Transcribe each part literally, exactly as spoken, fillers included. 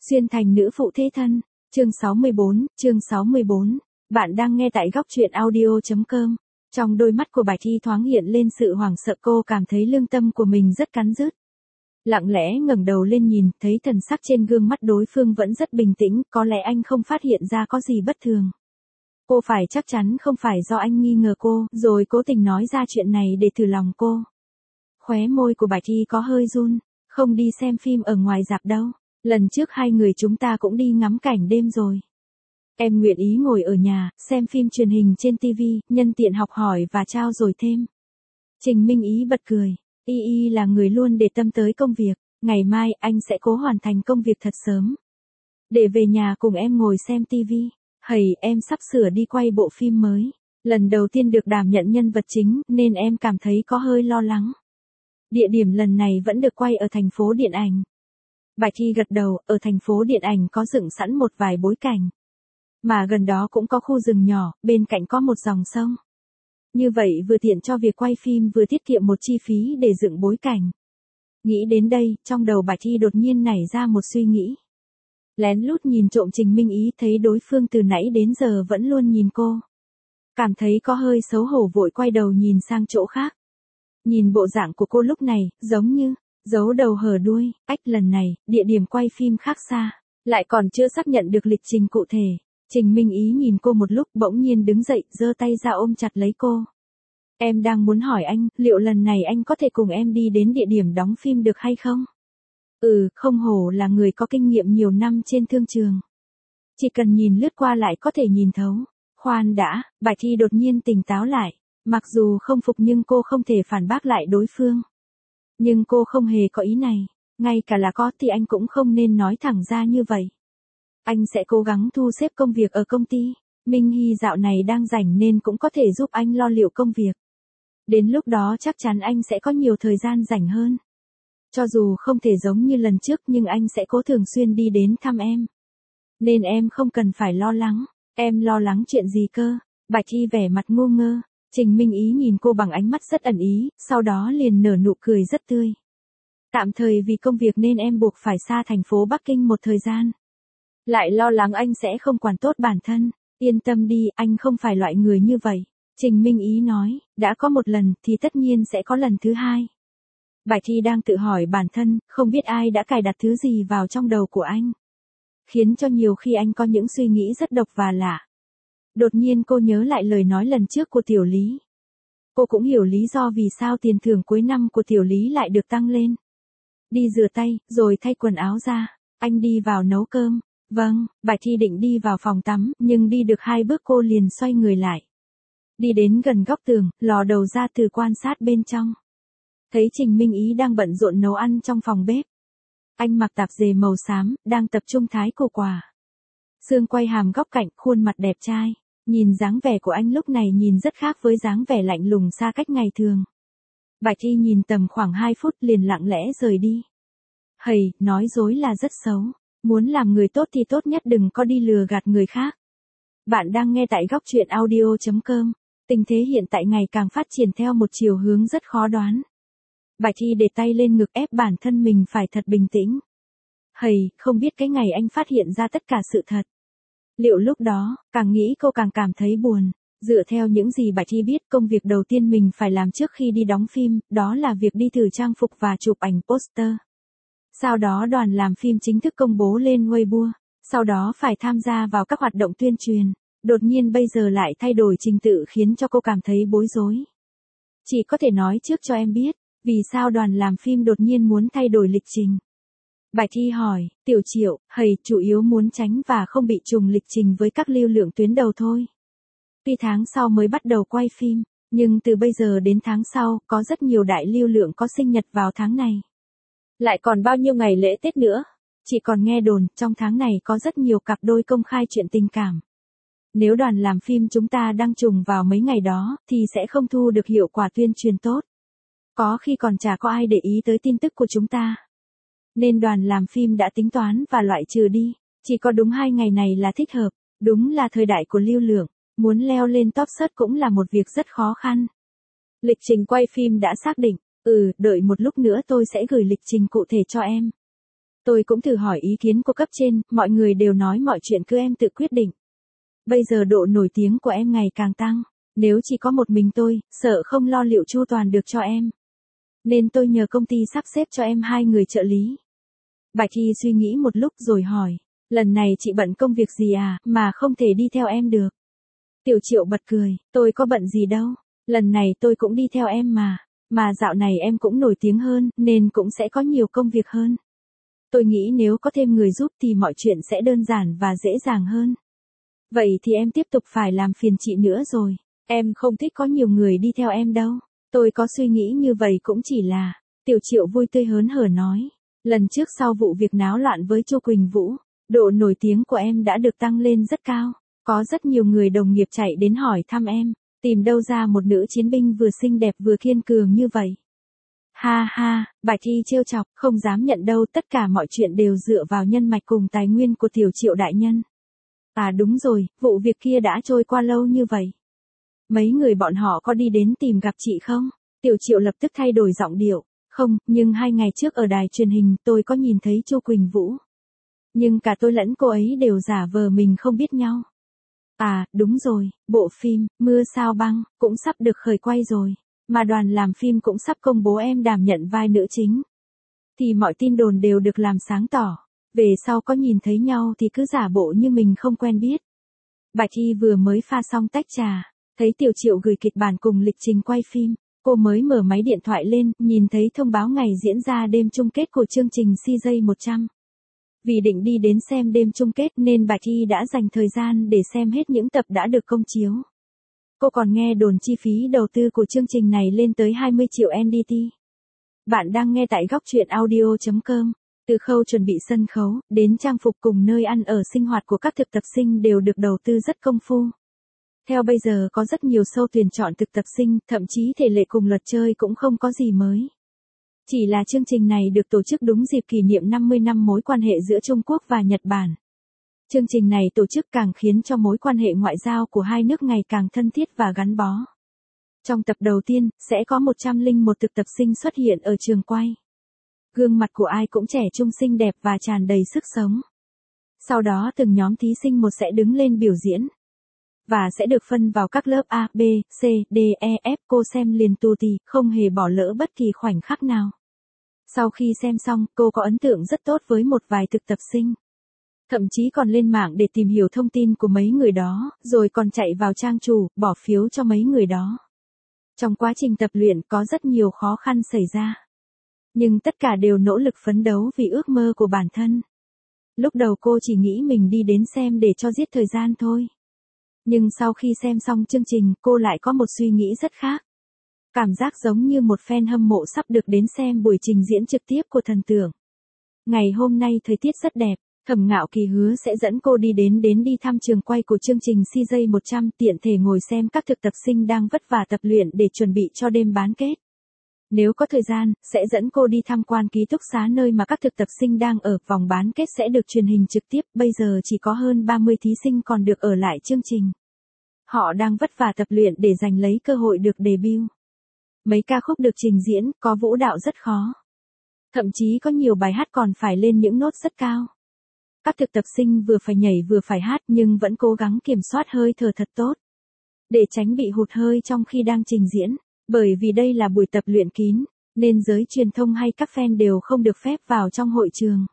Xuyên thành nữ phụ thế thân, chương sáu mươi bốn, chương sáu mươi bốn. Bạn đang nghe tại góc truyện audio chấm com. Trong đôi mắt của Bạch Thi thoáng hiện lên sự hoảng sợ, cô cảm thấy lương tâm của mình rất cắn rứt. Lặng lẽ ngẩng đầu lên nhìn, thấy thần sắc trên gương mắt đối phương vẫn rất bình tĩnh, có lẽ anh không phát hiện ra có gì bất thường. Cô phải chắc chắn không phải do anh nghi ngờ cô, rồi cố tình nói ra chuyện này để thử lòng cô. Khóe môi của Bạch Thi có hơi run, không đi xem phim ở ngoài rạp đâu. Lần trước hai người chúng ta cũng đi ngắm cảnh đêm rồi. Em nguyện ý ngồi ở nhà, xem phim truyền hình trên ti vi, nhân tiện học hỏi và trao dồi thêm. Trình Minh Ý bật cười. Y Y là người luôn để tâm tới công việc. Ngày mai anh sẽ cố hoàn thành công việc thật sớm, để về nhà cùng em ngồi xem ti vi. Hầy, em sắp sửa đi quay bộ phim mới. Lần đầu tiên được đảm nhận nhân vật chính, nên em cảm thấy có hơi lo lắng. Địa điểm lần này vẫn được quay ở thành phố điện ảnh. Bạch Thi gật đầu, ở thành phố điện ảnh có dựng sẵn một vài bối cảnh. Mà gần đó cũng có khu rừng nhỏ, bên cạnh có một dòng sông. Như vậy vừa tiện cho việc quay phim vừa tiết kiệm một chi phí để dựng bối cảnh. Nghĩ đến đây, trong đầu Bạch Thi đột nhiên nảy ra một suy nghĩ. Lén lút nhìn trộm Trình Minh Ý, thấy đối phương từ nãy đến giờ vẫn luôn nhìn cô. Cảm thấy có hơi xấu hổ, vội quay đầu nhìn sang chỗ khác. Nhìn bộ dạng của cô lúc này, giống như giấu đầu hở đuôi. Ách, lần này, địa điểm quay phim khác xa, lại còn chưa xác nhận được lịch trình cụ thể. Trình Minh Ý nhìn cô một lúc, bỗng nhiên đứng dậy, giơ tay ra ôm chặt lấy cô. Em đang muốn hỏi anh, liệu lần này anh có thể cùng em đi đến địa điểm đóng phim được hay không? Ừ, không hổ là người có kinh nghiệm nhiều năm trên thương trường. Chỉ cần nhìn lướt qua lại có thể nhìn thấu. Khoan đã, Bạch Thi đột nhiên tỉnh táo lại. Mặc dù không phục nhưng cô không thể phản bác lại đối phương. Nhưng cô không hề có ý này. Ngay cả là có thì anh cũng không nên nói thẳng ra như vậy. Anh sẽ cố gắng thu xếp công việc ở công ty. Minh Hy dạo này đang rảnh nên cũng có thể giúp anh lo liệu công việc. Đến lúc đó chắc chắn anh sẽ có nhiều thời gian rảnh hơn. Cho dù không thể giống như lần trước nhưng anh sẽ cố thường xuyên đi đến thăm em. Nên em không cần phải lo lắng. Em lo lắng chuyện gì cơ? Bạch Thi vẻ mặt ngu ngơ. Trình Minh Ý nhìn cô bằng ánh mắt rất ẩn ý, sau đó liền nở nụ cười rất tươi. Tạm thời vì công việc nên em buộc phải xa thành phố Bắc Kinh một thời gian. Lại lo lắng anh sẽ không quản tốt bản thân. Yên tâm đi, anh không phải loại người như vậy. Trình Minh Ý nói, đã có một lần thì tất nhiên sẽ có lần thứ hai. Bạch Thi đang tự hỏi bản thân, không biết ai đã cài đặt thứ gì vào trong đầu của anh, khiến cho nhiều khi anh có những suy nghĩ rất độc và lạ. Đột nhiên cô nhớ lại lời nói lần trước của Tiểu Lý. Cô cũng hiểu lý do vì sao tiền thưởng cuối năm của Tiểu Lý lại được tăng lên. Đi rửa tay, rồi thay quần áo ra. Anh đi vào nấu cơm. Vâng, Bạch Thi định đi vào phòng tắm, nhưng đi được hai bước cô liền xoay người lại. Đi đến gần góc tường, lò đầu ra từ quan sát bên trong. Thấy Trình Minh Ý đang bận rộn nấu ăn trong phòng bếp. Anh mặc tạp dề màu xám, đang tập trung thái củ quả. Xương quay hàm góc cạnh, khuôn mặt đẹp trai. Nhìn dáng vẻ của anh lúc này nhìn rất khác với dáng vẻ lạnh lùng xa cách ngày thường. Bạch Thi nhìn tầm khoảng hai phút liền lặng lẽ rời đi. Hầy, nói dối là rất xấu. Muốn làm người tốt thì tốt nhất đừng có đi lừa gạt người khác. Bạn đang nghe tại góc truyện audio chấm com. Tình thế hiện tại ngày càng phát triển theo một chiều hướng rất khó đoán. Bạch Thi để tay lên ngực ép bản thân mình phải thật bình tĩnh. Hầy, không biết cái ngày anh phát hiện ra tất cả sự thật. Liệu lúc đó, càng nghĩ cô càng cảm thấy buồn. Dựa theo những gì Bạch Thi biết, công việc đầu tiên mình phải làm trước khi đi đóng phim, đó là việc đi thử trang phục và chụp ảnh poster. Sau đó đoàn làm phim chính thức công bố lên Weibo. Sau đó phải tham gia vào các hoạt động tuyên truyền. Đột nhiên bây giờ lại thay đổi trình tự khiến cho cô cảm thấy bối rối. Chỉ có thể nói trước cho em biết, vì sao đoàn làm phim đột nhiên muốn thay đổi lịch trình. Bạch Thi hỏi, Tiểu Triệu, hầy, chủ yếu muốn tránh và không bị trùng lịch trình với các lưu lượng tuyến đầu thôi. Tuy tháng sau mới bắt đầu quay phim, nhưng từ bây giờ đến tháng sau, có rất nhiều đại lưu lượng có sinh nhật vào tháng này. Lại còn bao nhiêu ngày lễ Tết nữa. Chỉ còn nghe đồn, trong tháng này có rất nhiều cặp đôi công khai chuyện tình cảm. Nếu đoàn làm phim chúng ta đang trùng vào mấy ngày đó, thì sẽ không thu được hiệu quả tuyên truyền tốt. Có khi còn chả có ai để ý tới tin tức của chúng ta. Nên đoàn làm phim đã tính toán và loại trừ đi. Chỉ có đúng hai ngày này là thích hợp. Đúng là thời đại của lưu lượng. Muốn leo lên top search cũng là một việc rất khó khăn. Lịch trình quay phim đã xác định. Ừ, đợi một lúc nữa tôi sẽ gửi lịch trình cụ thể cho em. Tôi cũng thử hỏi ý kiến của cấp trên, mọi người đều nói mọi chuyện cứ em tự quyết định. Bây giờ độ nổi tiếng của em ngày càng tăng, nếu chỉ có một mình tôi, sợ không lo liệu chu toàn được cho em. Nên tôi nhờ công ty sắp xếp cho em hai người trợ lý. Bạch Hy suy nghĩ một lúc rồi hỏi, lần này chị bận công việc gì à, mà không thể đi theo em được. Tiểu Triệu bật cười, tôi có bận gì đâu, lần này tôi cũng đi theo em mà, mà dạo này em cũng nổi tiếng hơn, nên cũng sẽ có nhiều công việc hơn. Tôi nghĩ nếu có thêm người giúp thì mọi chuyện sẽ đơn giản và dễ dàng hơn. Vậy thì em tiếp tục phải làm phiền chị nữa rồi, em không thích có nhiều người đi theo em đâu. Tôi có suy nghĩ như vậy cũng chỉ là, Tiểu Triệu vui tươi hớn hở nói, lần trước sau vụ việc náo loạn với Chu Quỳnh Vũ, độ nổi tiếng của em đã được tăng lên rất cao, có rất nhiều người đồng nghiệp chạy đến hỏi thăm em, tìm đâu ra một nữ chiến binh vừa xinh đẹp vừa kiên cường như vậy. Ha ha, Bạch Hy trêu chọc, không dám nhận đâu, tất cả mọi chuyện đều dựa vào nhân mạch cùng tài nguyên của Tiểu Triệu đại nhân. À đúng rồi, vụ việc kia đã trôi qua lâu như vậy. Mấy người bọn họ có đi đến tìm gặp chị không? Tiểu Triệu lập tức thay đổi giọng điệu. Không, nhưng hai ngày trước ở đài truyền hình tôi có nhìn thấy Chu Quỳnh Vũ. Nhưng cả tôi lẫn cô ấy đều giả vờ mình không biết nhau. À, đúng rồi, bộ phim, Mưa Sao Băng, cũng sắp được khởi quay rồi. Mà đoàn làm phim cũng sắp công bố em đảm nhận vai nữ chính. Thì mọi tin đồn đều được làm sáng tỏ. Về sau có nhìn thấy nhau thì cứ giả bộ như mình không quen biết. Bạch Hy vừa mới pha xong tách trà, thấy Tiểu Triệu gửi kịch bản cùng lịch trình quay phim. Cô mới mở máy điện thoại lên, nhìn thấy thông báo ngày diễn ra đêm chung kết của chương trình xê jay một trăm. Vì định đi đến xem đêm chung kết nên Bạch Hy đã dành thời gian để xem hết những tập đã được công chiếu. Cô còn nghe đồn chi phí đầu tư của chương trình này lên tới hai mươi triệu en đê tê. Bạn đang nghe tại góc truyện audio chấm com. Từ khâu chuẩn bị sân khấu, đến trang phục cùng nơi ăn ở sinh hoạt của các thực tập sinh đều được đầu tư rất công phu. Theo bây giờ có rất nhiều show tuyển chọn thực tập sinh, thậm chí thể lệ cùng luật chơi cũng không có gì mới. Chỉ là chương trình này được tổ chức đúng dịp kỷ niệm năm mươi năm mối quan hệ giữa Trung Quốc và Nhật Bản. Chương trình này tổ chức càng khiến cho mối quan hệ ngoại giao của hai nước ngày càng thân thiết và gắn bó. Trong tập đầu tiên, sẽ có một trăm lẻ một thực tập sinh xuất hiện ở trường quay. Gương mặt của ai cũng trẻ trung xinh đẹp và tràn đầy sức sống. Sau đó từng nhóm thí sinh một sẽ đứng lên biểu diễn. Và sẽ được phân vào các lớp A, B, C, D, E, F. Cô xem liền tù tì, không hề bỏ lỡ bất kỳ khoảnh khắc nào. Sau khi xem xong, cô có ấn tượng rất tốt với một vài thực tập sinh. Thậm chí còn lên mạng để tìm hiểu thông tin của mấy người đó, rồi còn chạy vào trang chủ, bỏ phiếu cho mấy người đó. Trong quá trình tập luyện có rất nhiều khó khăn xảy ra. Nhưng tất cả đều nỗ lực phấn đấu vì ước mơ của bản thân. Lúc đầu cô chỉ nghĩ mình đi đến xem để cho giết thời gian thôi. Nhưng sau khi xem xong chương trình, cô lại có một suy nghĩ rất khác. Cảm giác giống như một fan hâm mộ sắp được đến xem buổi trình diễn trực tiếp của thần tượng. Ngày hôm nay thời tiết rất đẹp, Thẩm Ngạo Kỳ hứa sẽ dẫn cô đi đến đến đi thăm trường quay của chương trình xê jay một trăm, tiện thể ngồi xem các thực tập sinh đang vất vả tập luyện để chuẩn bị cho đêm bán kết. Nếu có thời gian, sẽ dẫn cô đi tham quan ký túc xá nơi mà các thực tập sinh đang ở. Vòng bán kết sẽ được truyền hình trực tiếp, bây giờ chỉ có hơn ba mươi thí sinh còn được ở lại chương trình. Họ đang vất vả tập luyện để giành lấy cơ hội được debut. Mấy ca khúc được trình diễn, có vũ đạo rất khó. Thậm chí có nhiều bài hát còn phải lên những nốt rất cao. Các thực tập sinh vừa phải nhảy vừa phải hát nhưng vẫn cố gắng kiểm soát hơi thở thật tốt. Để tránh bị hụt hơi trong khi đang trình diễn. Bởi vì đây là buổi tập luyện kín, nên giới truyền thông hay các fan đều không được phép vào trong hội trường.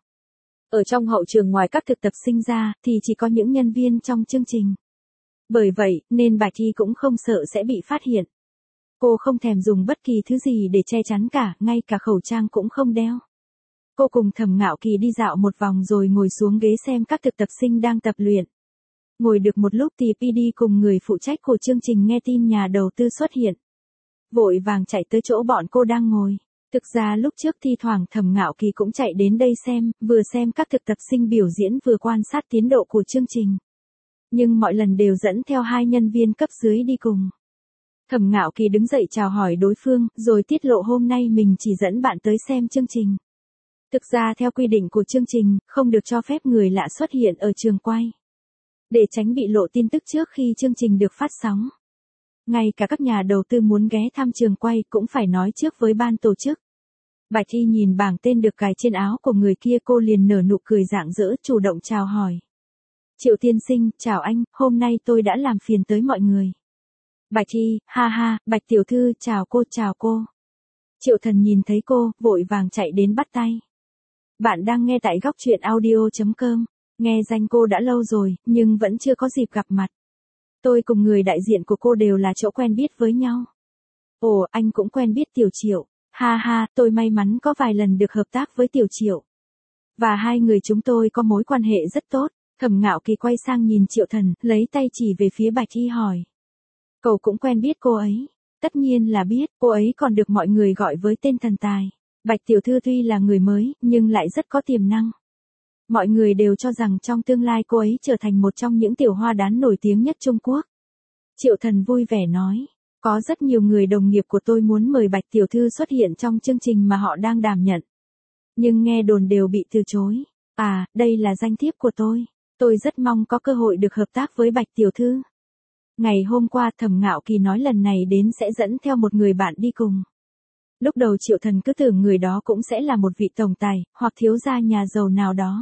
Ở trong hậu trường ngoài các thực tập sinh ra, thì chỉ có những nhân viên trong chương trình. Bởi vậy, nên Bạch Hy cũng không sợ sẽ bị phát hiện. Cô không thèm dùng bất kỳ thứ gì để che chắn cả, ngay cả khẩu trang cũng không đeo. Cô cùng Thẩm Ngạo Kỳ đi dạo một vòng rồi ngồi xuống ghế xem các thực tập sinh đang tập luyện. Ngồi được một lúc thì pê đê cùng người phụ trách của chương trình nghe tin nhà đầu tư xuất hiện. Vội vàng chạy tới chỗ bọn cô đang ngồi. Thực ra lúc trước thi thoảng Thẩm Ngạo Kỳ cũng chạy đến đây xem, vừa xem các thực tập sinh biểu diễn vừa quan sát tiến độ của chương trình. Nhưng mọi lần đều dẫn theo hai nhân viên cấp dưới đi cùng. Thẩm Ngạo Kỳ đứng dậy chào hỏi đối phương, rồi tiết lộ hôm nay mình chỉ dẫn bạn tới xem chương trình. Thực ra theo quy định của chương trình, không được cho phép người lạ xuất hiện ở trường quay. Để tránh bị lộ tin tức trước khi chương trình được phát sóng. Ngay cả các nhà đầu tư muốn ghé thăm trường quay cũng phải nói trước với ban tổ chức. Bạch Thi nhìn bảng tên được cài trên áo của người kia, cô liền nở nụ cười rạng rỡ, chủ động chào hỏi. Triệu tiên sinh, chào anh, hôm nay tôi đã làm phiền tới mọi người. Bạch Thi, ha ha, Bạch tiểu thư, chào cô, chào cô. Triệu Thần nhìn thấy cô, vội vàng chạy đến bắt tay. Bạn đang nghe tại góc truyện audio.com, nghe danh cô đã lâu rồi, nhưng vẫn chưa có dịp gặp mặt. Tôi cùng người đại diện của cô đều là chỗ quen biết với nhau. Ồ, anh cũng quen biết Tiểu Triệu. Ha ha, tôi may mắn có vài lần được hợp tác với Tiểu Triệu. Và hai người chúng tôi có mối quan hệ rất tốt. Thẩm Ngạo Kỳ quay sang nhìn Triệu Thần, lấy tay chỉ về phía Bạch Thi hỏi. Cậu cũng quen biết cô ấy. Tất nhiên là biết, cô ấy còn được mọi người gọi với tên thần tài. Bạch tiểu thư tuy là người mới, nhưng lại rất có tiềm năng. Mọi người đều cho rằng trong tương lai cô ấy trở thành một trong những tiểu hoa đán nổi tiếng nhất Trung Quốc. Triệu Thần vui vẻ nói. Có rất nhiều người đồng nghiệp của tôi muốn mời Bạch tiểu thư xuất hiện trong chương trình mà họ đang đảm nhận. Nhưng nghe đồn đều bị từ chối. À, đây là danh thiếp của tôi. Tôi rất mong có cơ hội được hợp tác với Bạch tiểu thư. Ngày hôm qua Thẩm Ngạo Kỳ nói lần này đến sẽ dẫn theo một người bạn đi cùng. Lúc đầu Triệu Thần cứ tưởng người đó cũng sẽ là một vị tổng tài, hoặc thiếu gia nhà giàu nào đó.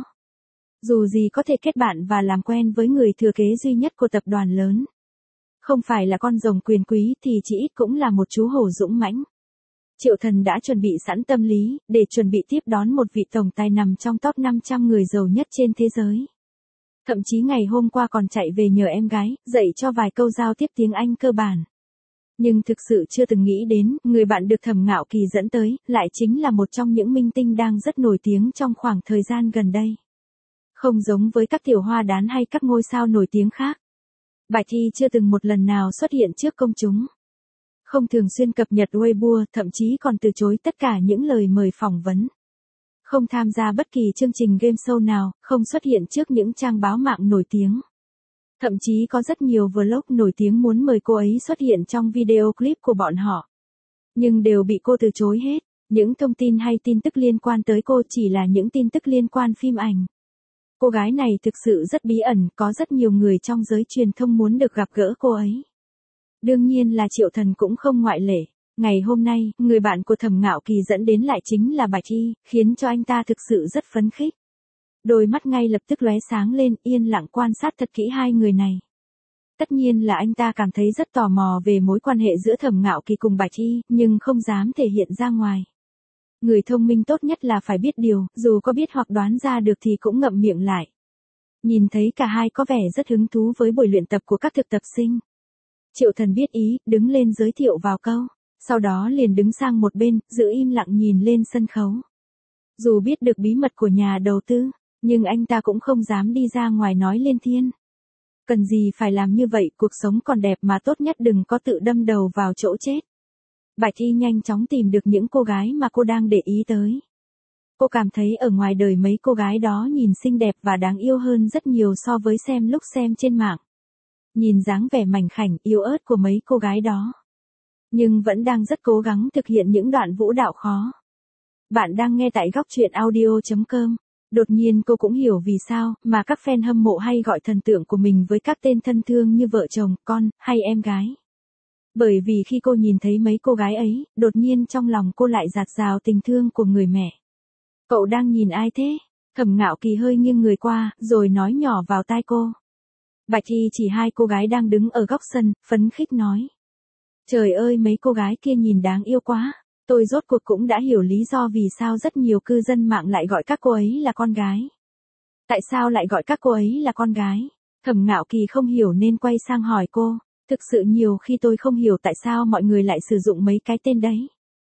Dù gì có thể kết bạn và làm quen với người thừa kế duy nhất của tập đoàn lớn. Không phải là con rồng quyền quý thì chỉ ít cũng là một chú hổ dũng mãnh. Triệu Thần đã chuẩn bị sẵn tâm lý, để chuẩn bị tiếp đón một vị tổng tài nằm trong top năm trăm người giàu nhất trên thế giới. Thậm chí ngày hôm qua còn chạy về nhờ em gái, dạy cho vài câu giao tiếp tiếng Anh cơ bản. Nhưng thực sự chưa từng nghĩ đến, người bạn được Thẩm Ngạo Kỳ dẫn tới, lại chính là một trong những minh tinh đang rất nổi tiếng trong khoảng thời gian gần đây. Không giống với các tiểu hoa đán hay các ngôi sao nổi tiếng khác. Bạch Thi chưa từng một lần nào xuất hiện trước công chúng. Không thường xuyên cập nhật Weibo, thậm chí còn từ chối tất cả những lời mời phỏng vấn. Không tham gia bất kỳ chương trình game show nào, không xuất hiện trước những trang báo mạng nổi tiếng. Thậm chí có rất nhiều vlog nổi tiếng muốn mời cô ấy xuất hiện trong video clip của bọn họ. Nhưng đều bị cô từ chối hết. Những thông tin hay tin tức liên quan tới cô chỉ là những tin tức liên quan phim ảnh. Cô gái này thực sự rất bí ẩn, có rất nhiều người trong giới truyền thông muốn được gặp gỡ cô ấy. Đương nhiên là Triệu Thần cũng không ngoại lệ. Ngày hôm nay, người bạn của Thẩm Ngạo Kỳ dẫn đến lại chính là Bạch Thi, khiến cho anh ta thực sự rất phấn khích. Đôi mắt ngay lập tức lóe sáng lên, yên lặng quan sát thật kỹ hai người này. Tất nhiên là anh ta cảm thấy rất tò mò về mối quan hệ giữa Thẩm Ngạo Kỳ cùng Bạch Thi, nhưng không dám thể hiện ra ngoài. Người thông minh tốt nhất là phải biết điều, dù có biết hoặc đoán ra được thì cũng ngậm miệng lại. Nhìn thấy cả hai có vẻ rất hứng thú với buổi luyện tập của các thực tập sinh. Triệu Thần biết ý, đứng lên giới thiệu vào câu. Sau đó liền đứng sang một bên, giữ im lặng nhìn lên sân khấu. Dù biết được bí mật của nhà đầu tư, nhưng anh ta cũng không dám đi ra ngoài nói lên thiên. Cần gì phải làm như vậy, cuộc sống còn đẹp mà, tốt nhất đừng có tự đâm đầu vào chỗ chết. Bạch Thi nhanh chóng tìm được những cô gái mà cô đang để ý tới. Cô cảm thấy ở ngoài đời mấy cô gái đó nhìn xinh đẹp và đáng yêu hơn rất nhiều so với xem lúc xem trên mạng. Nhìn dáng vẻ mảnh khảnh, yếu ớt của mấy cô gái đó. Nhưng vẫn đang rất cố gắng thực hiện những đoạn vũ đạo khó. Bạn đang nghe tại góc truyện audio.com. Đột nhiên cô cũng hiểu vì sao mà các fan hâm mộ hay gọi thần tượng của mình với các tên thân thương như vợ chồng, con, hay em gái. Bởi vì khi cô nhìn thấy mấy cô gái ấy, đột nhiên trong lòng cô lại dạt dào tình thương của người mẹ. Cậu đang nhìn ai thế? Thẩm Ngạo Kỳ hơi nghiêng người qua, rồi nói nhỏ vào tai cô. Bạch Thi chỉ hai cô gái đang đứng ở góc sân, phấn khích nói. Trời ơi, mấy cô gái kia nhìn đáng yêu quá. Tôi rốt cuộc cũng đã hiểu lý do vì sao rất nhiều cư dân mạng lại gọi các cô ấy là con gái. Tại sao lại gọi các cô ấy là con gái? Thẩm Ngạo Kỳ không hiểu nên quay sang hỏi cô. Thực sự nhiều khi tôi không hiểu tại sao mọi người lại sử dụng mấy cái tên đấy.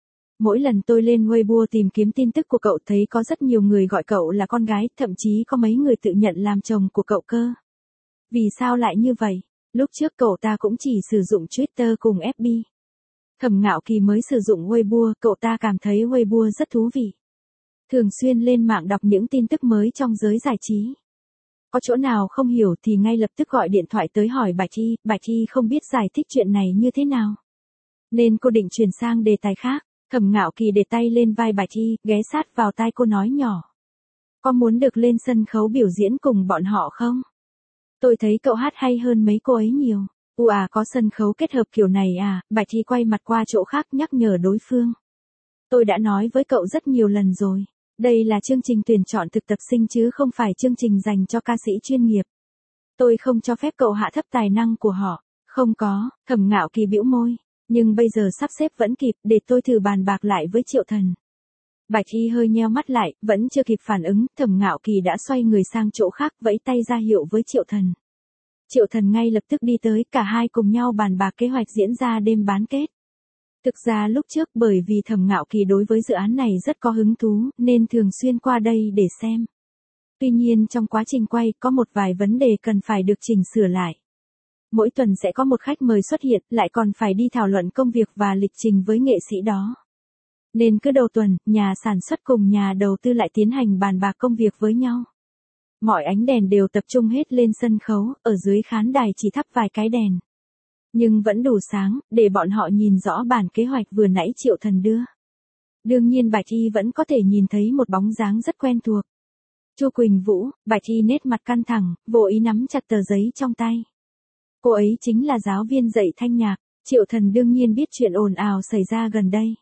Mỗi lần tôi lên Weibo tìm kiếm tin tức của cậu thấy có rất nhiều người gọi cậu là con gái, thậm chí có mấy người tự nhận làm chồng của cậu cơ. Vì sao lại như vậy? Lúc trước cậu ta cũng chỉ sử dụng Twitter cùng ép bê. Thẩm Ngạo Kỳ mới sử dụng Weibo, cậu ta cảm thấy Weibo rất thú vị. Thường xuyên lên mạng đọc những tin tức mới trong giới giải trí. Có chỗ nào không hiểu thì ngay lập tức gọi điện thoại tới hỏi Bạch Thi, Bạch Thi không biết giải thích chuyện này như thế nào. Nên cô định chuyển sang đề tài khác. Thẩm Ngạo Kỳ để tay lên vai Bạch Thi, ghé sát vào tai cô nói nhỏ. Có muốn được lên sân khấu biểu diễn cùng bọn họ không? Tôi thấy cậu hát hay hơn mấy cô ấy nhiều. Ủa à, có sân khấu kết hợp kiểu này à? Bạch Thi quay mặt qua chỗ khác nhắc nhở đối phương. Tôi đã nói với cậu rất nhiều lần rồi. Đây là chương trình tuyển chọn thực tập sinh chứ không phải chương trình dành cho ca sĩ chuyên nghiệp. Tôi không cho phép cậu hạ thấp tài năng của họ. Không có, Thẩm Ngạo Kỳ bĩu môi. Nhưng bây giờ sắp xếp vẫn kịp, để tôi thử bàn bạc lại với Triệu Thần. Bạch Y hơi nheo mắt lại, vẫn chưa kịp phản ứng, Thẩm Ngạo Kỳ đã xoay người sang chỗ khác, vẫy tay ra hiệu với Triệu Thần. Triệu Thần ngay lập tức đi tới, cả hai cùng nhau bàn bạc kế hoạch diễn ra đêm bán kết. Thực ra lúc trước bởi vì Thẩm Ngạo Kỳ đối với dự án này rất có hứng thú, nên thường xuyên qua đây để xem. Tuy nhiên trong quá trình quay có một vài vấn đề cần phải được chỉnh sửa lại. Mỗi tuần sẽ có một khách mời xuất hiện, lại còn phải đi thảo luận công việc và lịch trình với nghệ sĩ đó. Nên cứ đầu tuần, nhà sản xuất cùng nhà đầu tư lại tiến hành bàn bạc công việc với nhau. Mọi ánh đèn đều tập trung hết lên sân khấu, ở dưới khán đài chỉ thắp vài cái đèn. Nhưng vẫn đủ sáng, để bọn họ nhìn rõ bản kế hoạch vừa nãy Triệu Thần đưa. Đương nhiên Bạch Y vẫn có thể nhìn thấy một bóng dáng rất quen thuộc. Chu Quỳnh Vũ. Bạch Y nét mặt căng thẳng, vô ý nắm chặt tờ giấy trong tay. Cô ấy chính là giáo viên dạy thanh nhạc. Triệu Thần đương nhiên biết chuyện ồn ào xảy ra gần đây.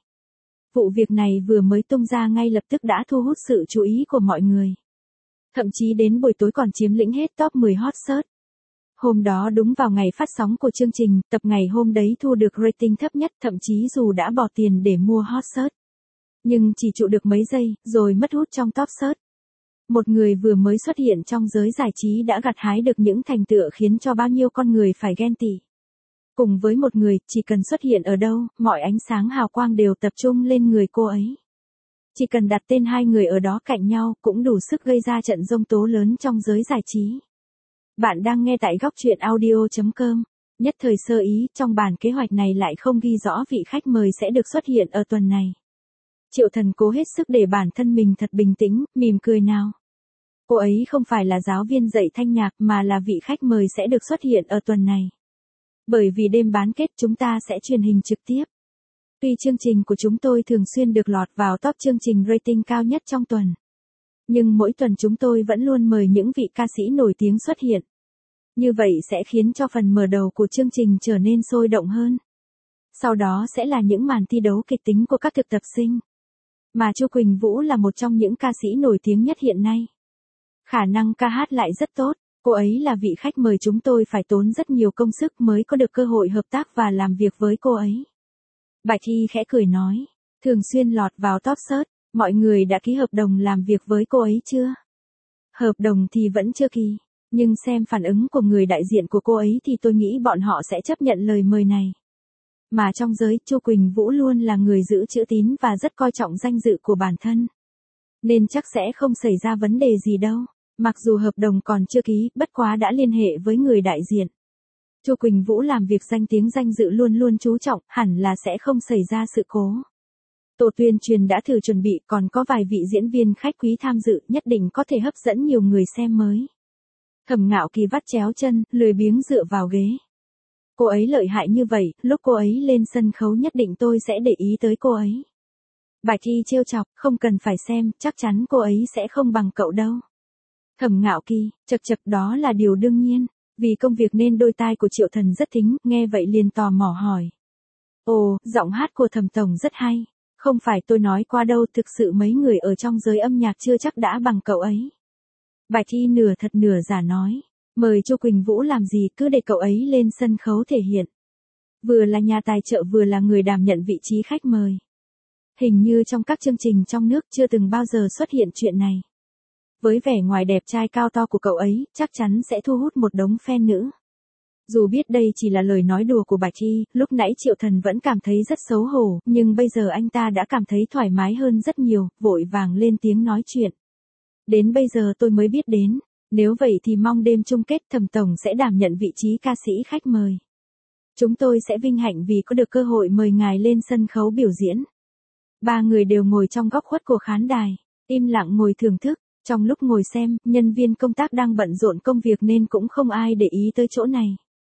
Vụ việc này vừa mới tung ra ngay lập tức đã thu hút sự chú ý của mọi người. Thậm chí đến buổi tối còn chiếm lĩnh hết top mười hot search. Hôm đó đúng vào ngày phát sóng của chương trình, tập ngày hôm đấy thu được rating thấp nhất, thậm chí dù đã bỏ tiền để mua hot search. Nhưng chỉ trụ được mấy giây, rồi mất hút trong top search. Một người vừa mới xuất hiện trong giới giải trí đã gặt hái được những thành tựu khiến cho bao nhiêu con người phải ghen tị. Cùng với một người, chỉ cần xuất hiện ở đâu, mọi ánh sáng hào quang đều tập trung lên người cô ấy. Chỉ cần đặt tên hai người ở đó cạnh nhau, cũng đủ sức gây ra trận giông tố lớn trong giới giải trí. Bạn đang nghe tại góc truyện audio chấm com. Nhất thời sơ ý, trong bản kế hoạch này lại không ghi rõ vị khách mời sẽ được xuất hiện ở tuần này. Triệu Thần cố hết sức để bản thân mình thật bình tĩnh, mỉm cười nào. Cô ấy không phải là giáo viên dạy thanh nhạc mà là vị khách mời sẽ được xuất hiện ở tuần này. Bởi vì đêm bán kết chúng ta sẽ truyền hình trực tiếp. Tuy chương trình của chúng tôi thường xuyên được lọt vào top chương trình rating cao nhất trong tuần. Nhưng mỗi tuần chúng tôi vẫn luôn mời những vị ca sĩ nổi tiếng xuất hiện. Như vậy sẽ khiến cho phần mở đầu của chương trình trở nên sôi động hơn. Sau đó sẽ là những màn thi đấu kịch tính của các thực tập sinh. Mà Chu Quỳnh Vũ là một trong những ca sĩ nổi tiếng nhất hiện nay. Khả năng ca hát lại rất tốt, cô ấy là vị khách mời chúng tôi phải tốn rất nhiều công sức mới có được cơ hội hợp tác và làm việc với cô ấy. Bạch Y khẽ cười nói, thường xuyên lọt vào top search, mọi người đã ký hợp đồng làm việc với cô ấy chưa? Hợp đồng thì vẫn chưa ký, nhưng xem phản ứng của người đại diện của cô ấy thì tôi nghĩ bọn họ sẽ chấp nhận lời mời này. Mà trong giới, Chu Quỳnh Vũ luôn là người giữ chữ tín và rất coi trọng danh dự của bản thân. Nên chắc sẽ không xảy ra vấn đề gì đâu. Mặc dù hợp đồng còn chưa ký, bất quá đã liên hệ với người đại diện. Chu Quỳnh Vũ làm việc danh tiếng danh dự luôn luôn chú trọng, hẳn là sẽ không xảy ra sự cố. Tổ tuyên truyền đã thử chuẩn bị, còn có vài vị diễn viên khách quý tham dự, nhất định có thể hấp dẫn nhiều người xem mới. Thẩm Ngạo Kỳ vắt chéo chân, lười biếng dựa vào ghế. Cô ấy lợi hại như vậy, lúc cô ấy lên sân khấu nhất định tôi sẽ để ý tới cô ấy. Bạch Y trêu chọc, không cần phải xem, chắc chắn cô ấy sẽ không bằng cậu đâu. Thẩm Ngạo Kỳ, chật chật đó là điều đương nhiên, vì công việc nên đôi tai của Triệu Thần rất thính, nghe vậy liền tò mò hỏi. Ồ, giọng hát của Thẩm Tổng rất hay, không phải tôi nói qua đâu, thực sự mấy người ở trong giới âm nhạc chưa chắc đã bằng cậu ấy. Bạch Y nửa thật nửa giả nói, mời Chu Quỳnh Vũ làm gì, cứ để cậu ấy lên sân khấu thể hiện. Vừa là nhà tài trợ vừa là người đảm nhận vị trí khách mời. Hình như trong các chương trình trong nước chưa từng bao giờ xuất hiện chuyện này. Với vẻ ngoài đẹp trai cao to của cậu ấy, chắc chắn sẽ thu hút một đống fan nữ. Dù biết đây chỉ là lời nói đùa của Bạch Y, lúc nãy Triệu Thần vẫn cảm thấy rất xấu hổ, nhưng bây giờ anh ta đã cảm thấy thoải mái hơn rất nhiều, vội vàng lên tiếng nói chuyện. Đến bây giờ tôi mới biết đến, nếu vậy thì mong đêm chung kết Thẩm Tổng sẽ đảm nhận vị trí ca sĩ khách mời. Chúng tôi sẽ vinh hạnh vì có được cơ hội mời ngài lên sân khấu biểu diễn. Ba người đều ngồi trong góc khuất của khán đài, im lặng ngồi thưởng thức. Trong lúc ngồi xem, nhân viên công tác đang bận rộn công việc nên cũng không ai để ý tới chỗ này.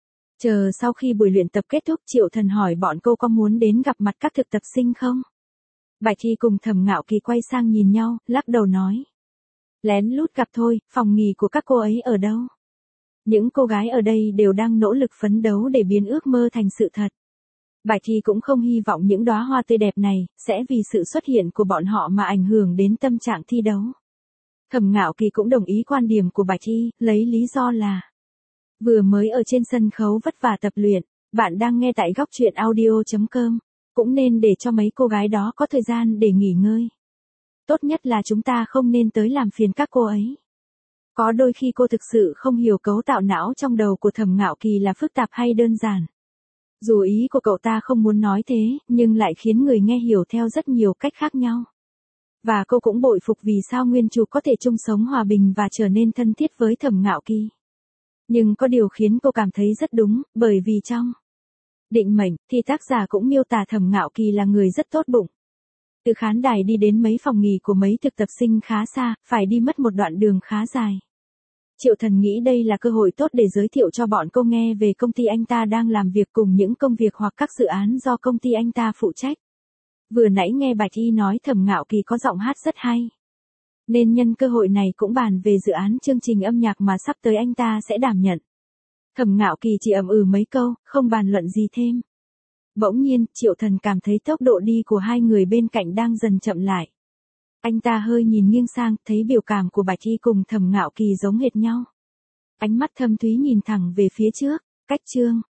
Chờ sau khi buổi luyện tập kết thúc, Triệu Thần hỏi bọn cô có muốn đến gặp mặt các thực tập sinh không? Bạch Y cùng Thẩm Ngạo Kỳ quay sang nhìn nhau, lắc đầu nói. Lén lút gặp thôi, phòng nghỉ của các cô ấy ở đâu? Những cô gái ở đây đều đang nỗ lực phấn đấu để biến ước mơ thành sự thật. Bạch Thi cũng không hy vọng những đóa hoa tươi đẹp này sẽ vì sự xuất hiện của bọn họ mà ảnh hưởng đến tâm trạng thi đấu. Thẩm Ngạo Kỳ cũng đồng ý quan điểm của Bạch Thi, lấy lý do là vừa mới ở trên sân khấu vất vả tập luyện, bạn đang nghe tại góc truyện audio chấm com, cũng nên để cho mấy cô gái đó có thời gian để nghỉ ngơi. Tốt nhất là chúng ta không nên tới làm phiền các cô ấy. Có đôi khi cô thực sự không hiểu cấu tạo não trong đầu của Thẩm Ngạo Kỳ là phức tạp hay đơn giản. Dù ý của cậu ta không muốn nói thế, nhưng lại khiến người nghe hiểu theo rất nhiều cách khác nhau. Và cô cũng bội phục vì sao nguyên chủ có thể chung sống hòa bình và trở nên thân thiết với Thẩm Ngạo Kỳ. Nhưng có điều khiến cô cảm thấy rất đúng, bởi vì trong định mệnh thì tác giả cũng miêu tả Thẩm Ngạo Kỳ là người rất tốt bụng. Từ khán đài đi đến mấy phòng nghỉ của mấy thực tập sinh khá xa, phải đi mất một đoạn đường khá dài. Triệu Thần nghĩ đây là cơ hội tốt để giới thiệu cho bọn cô nghe về công ty anh ta đang làm việc cùng những công việc hoặc các dự án do công ty anh ta phụ trách. Vừa nãy nghe Bạch Y nói Thẩm Ngạo Kỳ có giọng hát rất hay. Nên nhân cơ hội này cũng bàn về dự án chương trình âm nhạc mà sắp tới anh ta sẽ đảm nhận. Thẩm Ngạo Kỳ chỉ ậm ừ mấy câu, không bàn luận gì thêm. Bỗng nhiên, Triệu Thần cảm thấy tốc độ đi của hai người bên cạnh đang dần chậm lại. Anh ta hơi nhìn nghiêng sang, thấy biểu cảm của Bạch Y cùng Thẩm Ngạo Kỳ giống hệt nhau. Ánh mắt thâm thúy nhìn thẳng về phía trước, cách chương